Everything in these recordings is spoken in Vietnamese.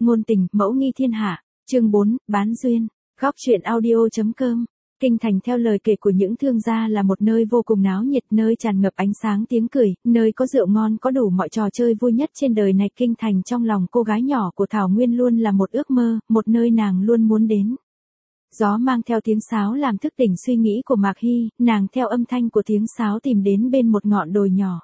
ngôn tình, mẫu nghi thiên hạ. Chương 4, bán duyên. Góc truyện audio.com. Kinh thành theo lời kể của những thương gia là một nơi vô cùng náo nhiệt, nơi tràn ngập ánh sáng tiếng cười, nơi có rượu ngon, có đủ mọi trò chơi vui nhất trên đời này. Kinh thành trong lòng cô gái nhỏ của Thảo Nguyên luôn là một ước mơ, một nơi nàng luôn muốn đến. Gió mang theo tiếng sáo làm thức tỉnh suy nghĩ của Mạc Hy, nàng theo âm thanh của tiếng sáo tìm đến bên một ngọn đồi nhỏ.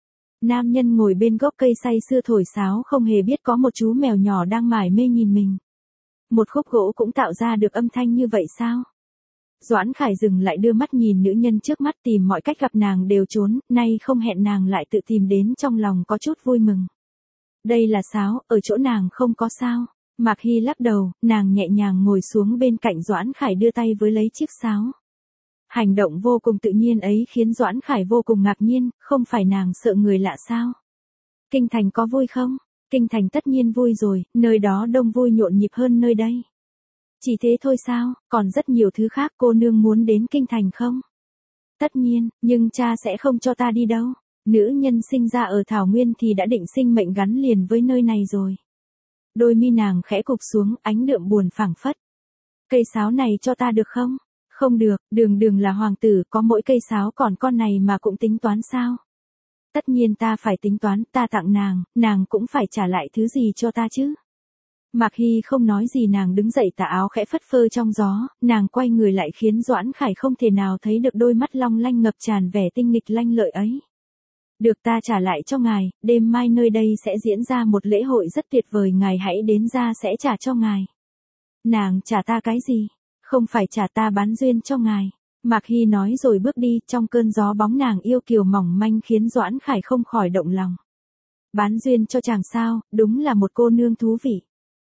Nam nhân ngồi bên gốc cây say sưa thổi sáo, không hề biết có một chú mèo nhỏ đang mải mê nhìn mình. Một khúc gỗ cũng tạo ra được âm thanh như vậy sao? Doãn Khải dừng lại đưa mắt nhìn nữ nhân trước mắt, tìm mọi cách gặp nàng đều trốn, nay không hẹn nàng lại tự tìm đến, trong lòng có chút vui mừng. Đây là sáo, ở chỗ nàng không có sao. Mạc Hy lắc đầu, nàng nhẹ nhàng ngồi xuống bên cạnh Doãn Khải đưa tay với lấy chiếc sáo. Hành động vô cùng tự nhiên ấy khiến Doãn Khải vô cùng ngạc nhiên, không phải nàng sợ người lạ sao? Kinh thành có vui không? Kinh thành tất nhiên vui rồi, nơi đó đông vui nhộn nhịp hơn nơi đây. Chỉ thế thôi sao, còn rất nhiều thứ khác. Cô nương muốn đến kinh thành không? Tất nhiên, nhưng cha sẽ không cho ta đi đâu. Nữ nhân sinh ra ở Thảo Nguyên thì đã định sinh mệnh gắn liền với nơi này rồi. Đôi mi nàng khẽ cụp xuống, ánh đượm buồn phảng phất. Cây sáo này cho ta được không? Không được, Đường là hoàng tử, có mỗi cây sáo, còn con này mà cũng tính toán sao? Tất nhiên ta phải tính toán, ta tặng nàng cũng phải trả lại thứ gì cho ta chứ. Mạc Hy không nói gì, nàng đứng dậy, tà áo khẽ phất phơ trong gió, nàng quay người lại khiến Doãn Khải không thể nào thấy được đôi mắt long lanh ngập tràn vẻ tinh nghịch lanh lợi ấy. Được, ta trả lại cho ngài, đêm mai nơi đây sẽ diễn ra một lễ hội rất tuyệt vời, ngài hãy đến ra sẽ trả cho ngài. Nàng trả ta cái gì? Không phải trả, ta bán duyên cho ngài. Mạc Hy nói rồi bước đi, trong cơn gió bóng nàng yêu kiều mỏng manh khiến Doãn Khải không khỏi động lòng. Bán duyên cho chàng sao, đúng là một cô nương thú vị.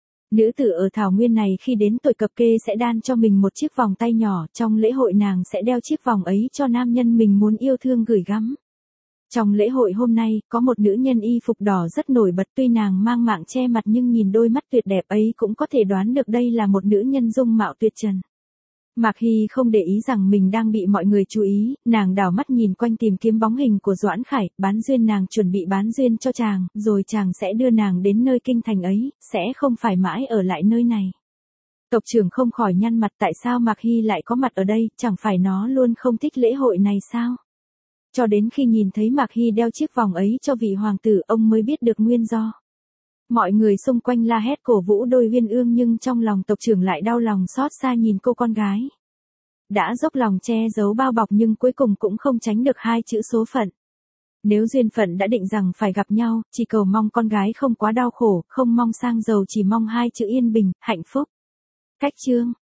Nữ tử ở Thảo Nguyên này khi đến tuổi cập kê sẽ đan cho mình một chiếc vòng tay nhỏ, trong lễ hội nàng sẽ đeo chiếc vòng ấy cho nam nhân mình muốn yêu thương gửi gắm. Trong lễ hội hôm nay, có một nữ nhân y phục đỏ rất nổi bật, tuy nàng mang mạng che mặt nhưng nhìn đôi mắt tuyệt đẹp ấy cũng có thể đoán được đây là một nữ nhân dung mạo tuyệt trần. Mạc Hy không để ý rằng mình đang bị mọi người chú ý, nàng đảo mắt nhìn quanh tìm kiếm bóng hình của Doãn Khải, bán duyên, nàng chuẩn bị bán duyên cho chàng, rồi chàng sẽ đưa nàng đến nơi kinh thành ấy, sẽ không phải mãi ở lại nơi này. Tộc trưởng không khỏi nhăn mặt, tại sao Mạc Hy lại có mặt ở đây, chẳng phải nó luôn không thích lễ hội này sao? Cho đến khi nhìn thấy Mạc Hy đeo chiếc vòng ấy cho vị hoàng tử, ông mới biết được nguyên do. Mọi người xung quanh la hét cổ vũ đôi uyên ương, nhưng trong lòng tộc trưởng lại đau lòng xót xa nhìn cô con gái. Đã dốc lòng che giấu bao bọc nhưng cuối cùng cũng không tránh được hai chữ số phận. Nếu duyên phận đã định rằng phải gặp nhau, chỉ cầu mong con gái không quá đau khổ, không mong sang giàu, chỉ mong hai chữ yên bình, hạnh phúc. Cách chương.